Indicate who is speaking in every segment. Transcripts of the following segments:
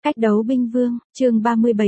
Speaker 1: Cách đấu binh vương, chương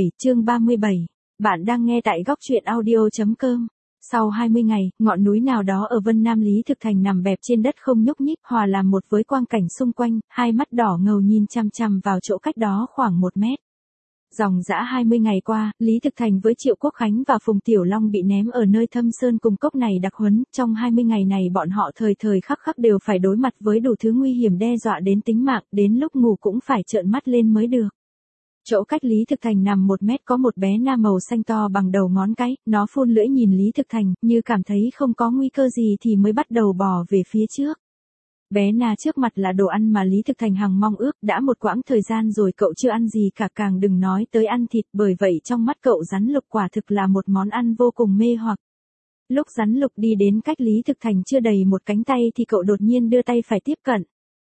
Speaker 1: 37. Bạn đang nghe tại góc truyện audio.com. Sau 20 ngày, ngọn núi nào đó ở Vân Nam Lý Thực Thành nằm bẹp trên đất không nhúc nhích, hòa làm một với quang cảnh xung quanh, hai mắt đỏ ngầu nhìn chằm chằm vào chỗ cách đó khoảng 1 mét. Dòng dã 20 ngày qua, Lý Thực Thành với Triệu Quốc Khánh và Phùng Tiểu Long bị ném ở nơi thâm sơn cùng cốc này đặc huấn, trong 20 ngày này bọn họ thời thời khắc khắc đều phải đối mặt với đủ thứ nguy hiểm đe dọa đến tính mạng, đến lúc ngủ cũng phải trợn mắt lên mới được. Chỗ cách Lý Thực Thành nằm 1 mét có một bé na màu xanh to bằng đầu ngón cái, nó phun lưỡi nhìn Lý Thực Thành, như cảm thấy không có nguy cơ gì thì mới bắt đầu bò về phía trước. Bé na trước mặt là đồ ăn mà Lý Thực Thành hằng mong ước, đã một quãng thời gian rồi cậu chưa ăn gì cả, càng đừng nói tới ăn thịt, bởi vậy trong mắt cậu rắn lục quả thực là một món ăn vô cùng mê hoặc. Lúc rắn lục đi đến cách Lý Thực Thành chưa đầy một cánh tay thì cậu đột nhiên đưa tay phải tiếp cận.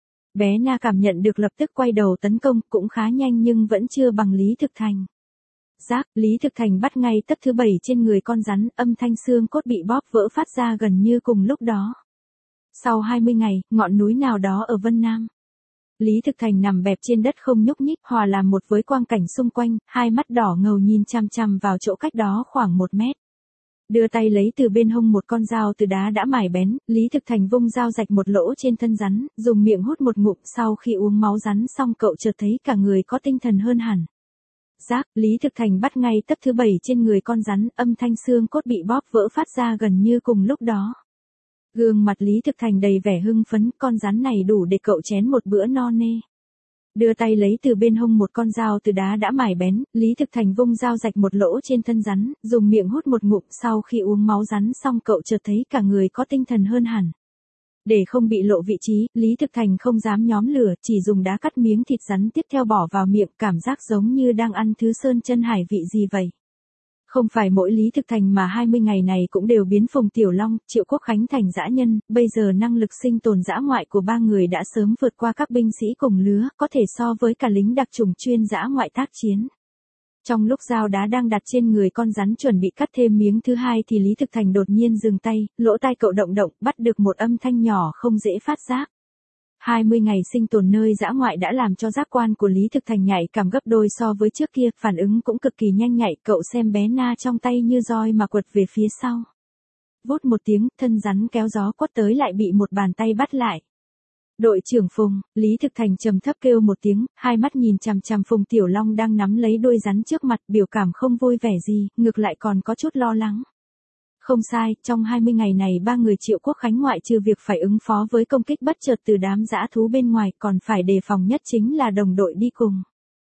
Speaker 1: Bé na cảm nhận được lập tức quay đầu tấn công, cũng khá nhanh nhưng vẫn chưa bằng Lý Thực Thành. Rác, Lý Thực Thành bắt ngay tấc thứ 7 trên người con rắn, âm thanh xương cốt bị bóp vỡ phát ra gần như cùng lúc đó. Sau 20 ngày, ngọn núi nào đó ở Vân Nam. Lý Thực Thành nằm bẹp trên đất không nhúc nhích, hòa làm một với quang cảnh xung quanh, hai mắt đỏ ngầu nhìn chằm chằm vào chỗ cách đó khoảng 1 mét. Đưa tay lấy từ bên hông một con dao từ đá đã mài bén, Lý Thực Thành vung dao rạch một lỗ trên thân rắn, dùng miệng hút một ngụm, sau khi uống máu rắn xong cậu chợt thấy cả người có tinh thần hơn hẳn. Rác, Lý Thực Thành bắt ngay tấc thứ 7 trên người con rắn, âm thanh xương cốt bị bóp vỡ phát ra gần như cùng lúc đó. Gương mặt Lý Thực Thành đầy vẻ hưng phấn, con rắn này đủ để cậu chén một bữa no nê. Đưa tay lấy từ bên hông một con dao từ đá đã mài bén, Lý Thực Thành vung dao rạch một lỗ trên thân rắn, dùng miệng hút một ngụm, sau khi uống máu rắn xong cậu chợt thấy cả người có tinh thần hơn hẳn. Để không bị lộ vị trí, Lý Thực Thành không dám nhóm lửa, chỉ dùng đá cắt miếng thịt rắn tiếp theo bỏ vào miệng, cảm giác giống như đang ăn thứ sơn chân hải vị gì vậy. Không phải mỗi Lý Thực Thành mà 20 ngày này cũng đều biến Phùng Tiểu Long, Triệu Quốc Khánh thành dã nhân, bây giờ năng lực sinh tồn dã ngoại của ba người đã sớm vượt qua các binh sĩ cùng lứa, có thể so với cả lính đặc chủng chuyên dã ngoại tác chiến. Trong lúc dao đá đang đặt trên người con rắn chuẩn bị cắt thêm miếng thứ hai thì Lý Thực Thành đột nhiên dừng tay, lỗ tai cậu động động, bắt được một âm thanh nhỏ không dễ phát giác. 20 ngày sinh tồn nơi dã ngoại đã làm cho giác quan của Lý Thực Thành nhạy cảm gấp đôi so với trước kia, phản ứng cũng cực kỳ nhanh nhạy, cậu xem bé na trong tay như roi mà quật về phía sau. Vút một tiếng, thân rắn kéo gió quất tới lại bị một bàn tay bắt lại. Đội trưởng Phùng, Lý Thực Thành trầm thấp kêu một tiếng, hai mắt nhìn chằm chằm Phùng Tiểu Long đang nắm lấy đuôi rắn trước mặt, biểu cảm không vui vẻ gì, ngược lại còn có chút lo lắng. Không sai, trong 20 ngày này ba người Triệu Quốc Khánh ngoại trừ việc phải ứng phó với công kích bất chợt từ đám dã thú bên ngoài, còn phải đề phòng nhất chính là đồng đội đi cùng.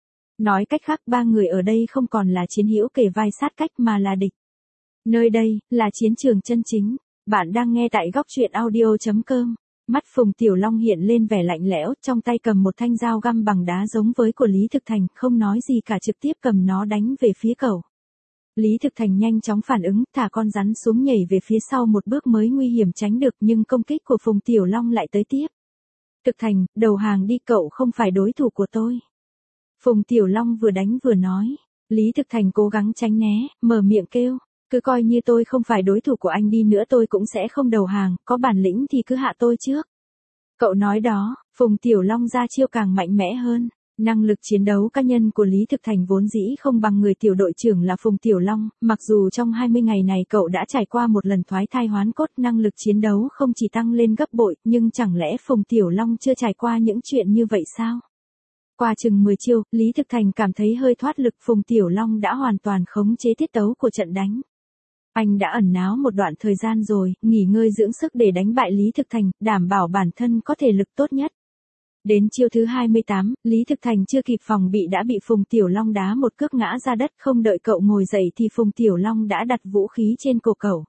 Speaker 1: Nói cách khác, ba người ở đây không còn là chiến hữu kề vai sát cách mà là địch. Nơi đây là chiến trường chân chính. Bạn đang nghe tại góc truyện audio.com. Mắt Phùng Tiểu Long hiện lên vẻ lạnh lẽo, trong tay cầm một thanh dao găm bằng đá giống với của Lý Thực Thành, không nói gì cả trực tiếp cầm nó đánh về phía cậu. Lý Thực Thành nhanh chóng phản ứng, thả con rắn xuống nhảy về phía sau một bước mới nguy hiểm tránh được, nhưng công kích của Phùng Tiểu Long lại tới tiếp. Thực Thành, đầu hàng đi, cậu không phải đối thủ của tôi. Phùng Tiểu Long vừa đánh vừa nói. Lý Thực Thành cố gắng tránh né, mở miệng kêu, cứ coi như tôi không phải đối thủ của anh đi nữa tôi cũng sẽ không đầu hàng, có bản lĩnh thì cứ hạ tôi trước. Cậu nói đó, Phùng Tiểu Long ra chiêu càng mạnh mẽ hơn. Năng lực chiến đấu cá nhân của Lý Thực Thành vốn dĩ không bằng người tiểu đội trưởng là Phùng Tiểu Long, mặc dù trong 20 ngày này cậu đã trải qua một lần thoái thai hoán cốt, năng lực chiến đấu không chỉ tăng lên gấp bội, nhưng chẳng lẽ Phùng Tiểu Long chưa trải qua những chuyện như vậy sao? Qua chừng 10 chiêu, Lý Thực Thành cảm thấy hơi thoát lực, Phùng Tiểu Long đã hoàn toàn khống chế tiết tấu của trận đánh. Anh đã ẩn náu một đoạn thời gian rồi, nghỉ ngơi dưỡng sức để đánh bại Lý Thực Thành, đảm bảo bản thân có thể lực tốt nhất. Đến chiêu thứ 28, Lý Thực Thành chưa kịp phòng bị đã bị Phùng Tiểu Long đá một cước ngã ra đất, không đợi cậu ngồi dậy thì Phùng Tiểu Long đã đặt vũ khí trên cổ cậu.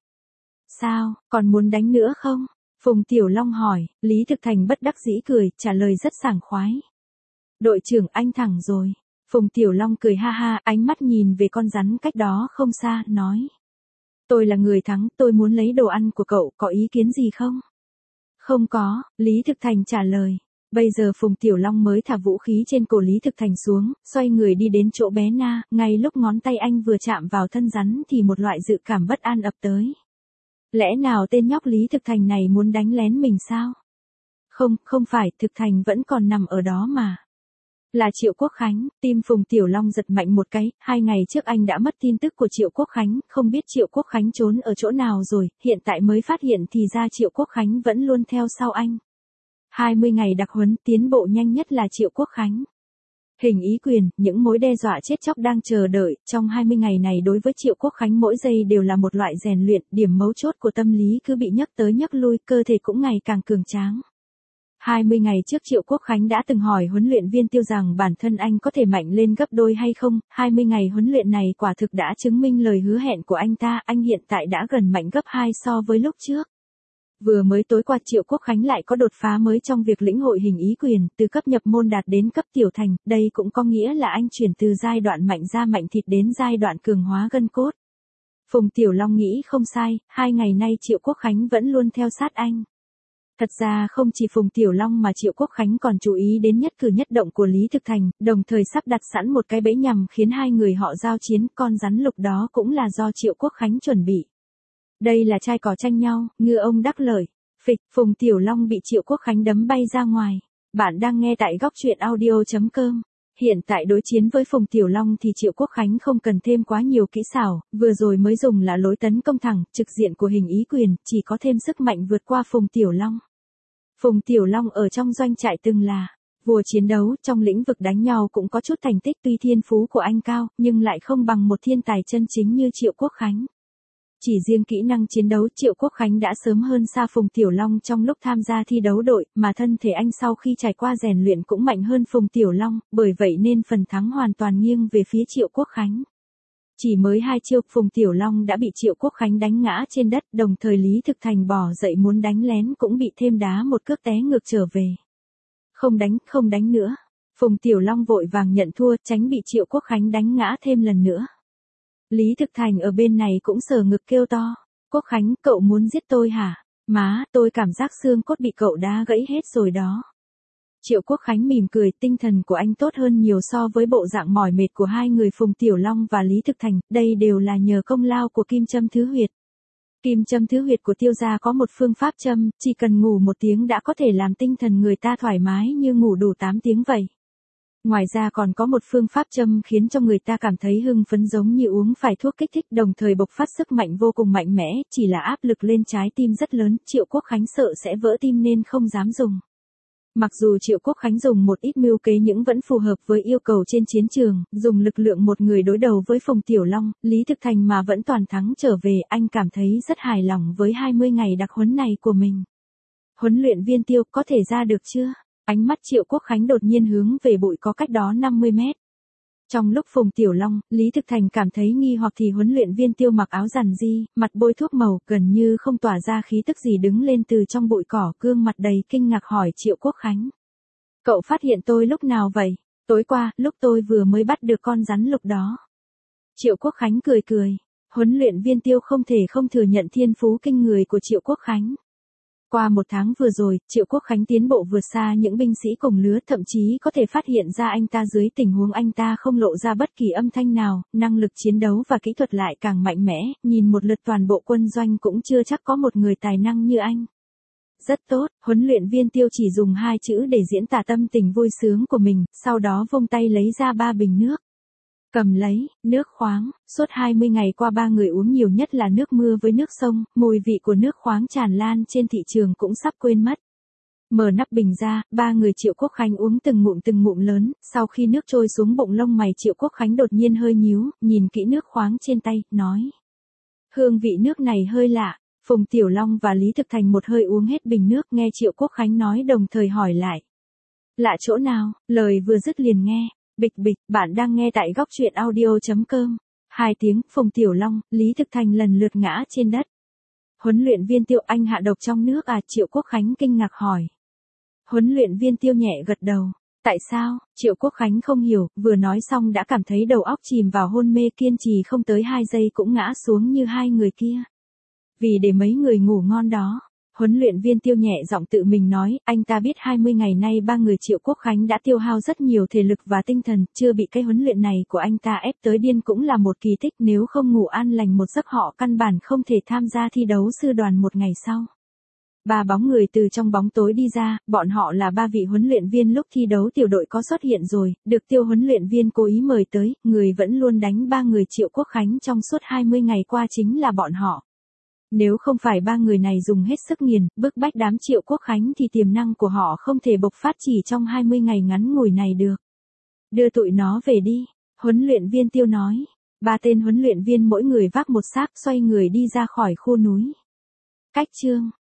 Speaker 1: Sao, còn muốn đánh nữa không? Phùng Tiểu Long hỏi, Lý Thực Thành bất đắc dĩ cười, trả lời rất sảng khoái. Đội trưởng anh thẳng rồi. Phùng Tiểu Long cười ha ha, ánh mắt nhìn về con rắn cách đó không xa, nói. Tôi là người thắng, tôi muốn lấy đồ ăn của cậu, có ý kiến gì không? Không có, Lý Thực Thành trả lời. Bây giờ Phùng Tiểu Long mới thả vũ khí trên cổ Lý Thực Thành xuống, xoay người đi đến chỗ bé na, ngay lúc ngón tay anh vừa chạm vào thân rắn thì một loại dự cảm bất an ập tới. Lẽ nào tên nhóc Lý Thực Thành này muốn đánh lén mình sao? Không, không phải, Thực Thành vẫn còn nằm ở đó mà. Là Triệu Quốc Khánh, tim Phùng Tiểu Long giật mạnh một cái, 2 ngày trước anh đã mất tin tức của Triệu Quốc Khánh, không biết Triệu Quốc Khánh trốn ở chỗ nào rồi, hiện tại mới phát hiện thì ra Triệu Quốc Khánh vẫn luôn theo sau anh. 20 ngày đặc huấn, tiến bộ nhanh nhất là Triệu Quốc Khánh. Hình ý quyền, những mối đe dọa chết chóc đang chờ đợi, trong 20 ngày này đối với Triệu Quốc Khánh mỗi giây đều là một loại rèn luyện, điểm mấu chốt của tâm lý cứ bị nhấc tới nhấc lui, cơ thể cũng ngày càng cường tráng. 20 ngày trước Triệu Quốc Khánh đã từng hỏi huấn luyện viên Tiêu rằng bản thân anh có thể mạnh lên gấp đôi hay không, 20 ngày huấn luyện này quả thực đã chứng minh lời hứa hẹn của anh ta, anh hiện tại đã gần mạnh gấp 2 so với lúc trước. Vừa mới tối qua Triệu Quốc Khánh lại có đột phá mới trong việc lĩnh hội hình ý quyền, từ cấp nhập môn đạt đến cấp tiểu thành, đây cũng có nghĩa là anh chuyển từ giai đoạn mạnh da mạnh thịt đến giai đoạn cường hóa gân cốt. Phùng Tiểu Long nghĩ không sai, 2 ngày nay Triệu Quốc Khánh vẫn luôn theo sát anh. Thật ra không chỉ Phùng Tiểu Long mà Triệu Quốc Khánh còn chú ý đến nhất cử nhất động của Lý Thực Thành, đồng thời sắp đặt sẵn một cái bẫy nhằm khiến hai người họ giao chiến, con rắn lục đó cũng là do Triệu Quốc Khánh chuẩn bị. Đây là trai cỏ tranh nhau, ngư ông đắc lợi. Phịch, Phùng Tiểu Long bị Triệu Quốc Khánh đấm bay ra ngoài. Bạn đang nghe tại góc truyện audio.com. Hiện tại đối chiến với Phùng Tiểu Long thì Triệu Quốc Khánh không cần thêm quá nhiều kỹ xảo, vừa rồi mới dùng là lối tấn công thẳng, trực diện của hình ý quyền, chỉ có thêm sức mạnh vượt qua Phùng Tiểu Long. Phùng Tiểu Long ở trong doanh trại từng là vua chiến đấu, trong lĩnh vực đánh nhau cũng có chút thành tích, tuy thiên phú của anh cao, nhưng lại không bằng một thiên tài chân chính như Triệu Quốc Khánh. Chỉ riêng kỹ năng chiến đấu, Triệu Quốc Khánh đã sớm hơn xa Phùng Tiểu Long trong lúc tham gia thi đấu đội, mà thân thể anh sau khi trải qua rèn luyện cũng mạnh hơn Phùng Tiểu Long, bởi vậy nên phần thắng hoàn toàn nghiêng về phía Triệu Quốc Khánh. Chỉ mới 2 chiêu, Phùng Tiểu Long đã bị Triệu Quốc Khánh đánh ngã trên đất, đồng thời Lý Thực Thành bỏ dậy muốn đánh lén cũng bị thêm đá một cước té ngược trở về. Không đánh nữa. Phùng Tiểu Long vội vàng nhận thua, tránh bị Triệu Quốc Khánh đánh ngã thêm lần nữa. Lý Thực Thành ở bên này cũng sờ ngực kêu to. Quốc Khánh, cậu muốn giết tôi hả? Má, tôi cảm giác xương cốt bị cậu đá gãy hết rồi đó. Triệu Quốc Khánh mỉm cười, tinh thần của anh tốt hơn nhiều so với bộ dạng mỏi mệt của hai người Phùng Tiểu Long và Lý Thực Thành, đây đều là nhờ công lao của kim châm thứ huyệt. Kim châm thứ huyệt của Tiêu gia có một phương pháp châm, chỉ cần ngủ 1 tiếng đã có thể làm tinh thần người ta thoải mái như ngủ đủ 8 tiếng vậy. Ngoài ra còn có một phương pháp châm khiến cho người ta cảm thấy hưng phấn giống như uống phải thuốc kích thích, đồng thời bộc phát sức mạnh vô cùng mạnh mẽ, chỉ là áp lực lên trái tim rất lớn, Triệu Quốc Khánh sợ sẽ vỡ tim nên không dám dùng. Mặc dù Triệu Quốc Khánh dùng một ít mưu kế nhưng vẫn phù hợp với yêu cầu trên chiến trường, dùng lực lượng một người đối đầu với Phùng Tiểu Long, Lý Thực Thành mà vẫn toàn thắng trở về, anh cảm thấy rất hài lòng với 20 ngày đặc huấn này của mình. Huấn luyện viên Tiêu, có thể ra được chưa? Ánh mắt Triệu Quốc Khánh đột nhiên hướng về bụi có cách đó 50 mét. Trong lúc Phùng Tiểu Long, Lý Thực Thành cảm thấy nghi hoặc thì huấn luyện viên Tiêu mặc áo rằn ri, mặt bôi thuốc màu, gần như không tỏa ra khí tức gì đứng lên từ trong bụi cỏ, gương mặt đầy kinh ngạc hỏi Triệu Quốc Khánh. Cậu phát hiện tôi lúc nào vậy? Tối qua, lúc tôi vừa mới bắt được con rắn lục đó. Triệu Quốc Khánh cười cười. Huấn luyện viên Tiêu không thể không thừa nhận thiên phú kinh người của Triệu Quốc Khánh. Qua 1 tháng vừa rồi, Triệu Quốc Khánh tiến bộ vượt xa những binh sĩ cùng lứa, thậm chí có thể phát hiện ra anh ta dưới tình huống anh ta không lộ ra bất kỳ âm thanh nào, năng lực chiến đấu và kỹ thuật lại càng mạnh mẽ, nhìn một lượt toàn bộ quân doanh cũng chưa chắc có một người tài năng như anh. Rất tốt, huấn luyện viên Tiêu chỉ dùng 2 chữ để diễn tả tâm tình vui sướng của mình, sau đó vung tay lấy ra 3 bình nước. Cầm lấy, nước khoáng, suốt 20 ngày qua 3 người uống nhiều nhất là nước mưa với nước sông, mùi vị của nước khoáng tràn lan trên thị trường cũng sắp quên mất. Mở nắp bình ra, 3 người Triệu Quốc Khánh uống từng ngụm lớn, sau khi nước trôi xuống bụng lông mày Triệu Quốc Khánh đột nhiên hơi nhíu, nhìn kỹ nước khoáng trên tay, nói. Hương vị nước này hơi lạ. Phùng Tiểu Long và Lý Thực Thành một hơi uống hết bình nước, nghe Triệu Quốc Khánh nói đồng thời hỏi lại. Lạ chỗ nào? Lời vừa dứt liền nghe. Bịch bịch, bạn đang nghe tại góc truyện audio.com. 2 tiếng, Phùng Tiểu Long, Lý Thực Thành lần lượt ngã trên đất. Huấn luyện viên Tiêu, anh hạ độc trong nước à? Triệu Quốc Khánh kinh ngạc hỏi. Huấn luyện viên Tiêu nhẹ gật đầu. Tại sao? Triệu Quốc Khánh không hiểu, vừa nói xong đã cảm thấy đầu óc chìm vào hôn mê, kiên trì không tới 2 giây cũng ngã xuống như 2 người kia. Vì để mấy người ngủ ngon đó. Huấn luyện viên Tiêu nhẹ giọng tự mình nói, anh ta biết 20 ngày nay 3 người Triệu Quốc Khánh đã tiêu hao rất nhiều thể lực và tinh thần, chưa bị cái huấn luyện này của anh ta ép tới điên cũng là một kỳ tích, nếu không ngủ an lành một giấc họ căn bản không thể tham gia thi đấu sư đoàn một ngày sau. Ba bóng người từ trong bóng tối đi ra, bọn họ là ba vị huấn luyện viên lúc thi đấu tiểu đội có xuất hiện rồi, được Tiêu huấn luyện viên cố ý mời tới, người vẫn luôn đánh ba người Triệu Quốc Khánh trong suốt 20 ngày qua chính là bọn họ. Nếu không phải ba người này dùng hết sức nghiền, bức bách đám Triệu Quốc Khánh thì tiềm năng của họ không thể bộc phát chỉ trong 20 ngày ngắn ngủi này được. Đưa tụi nó về đi, huấn luyện viên Tiêu nói. Ba tên huấn luyện viên mỗi người vác một xác xoay người đi ra khỏi khu núi. Cách chương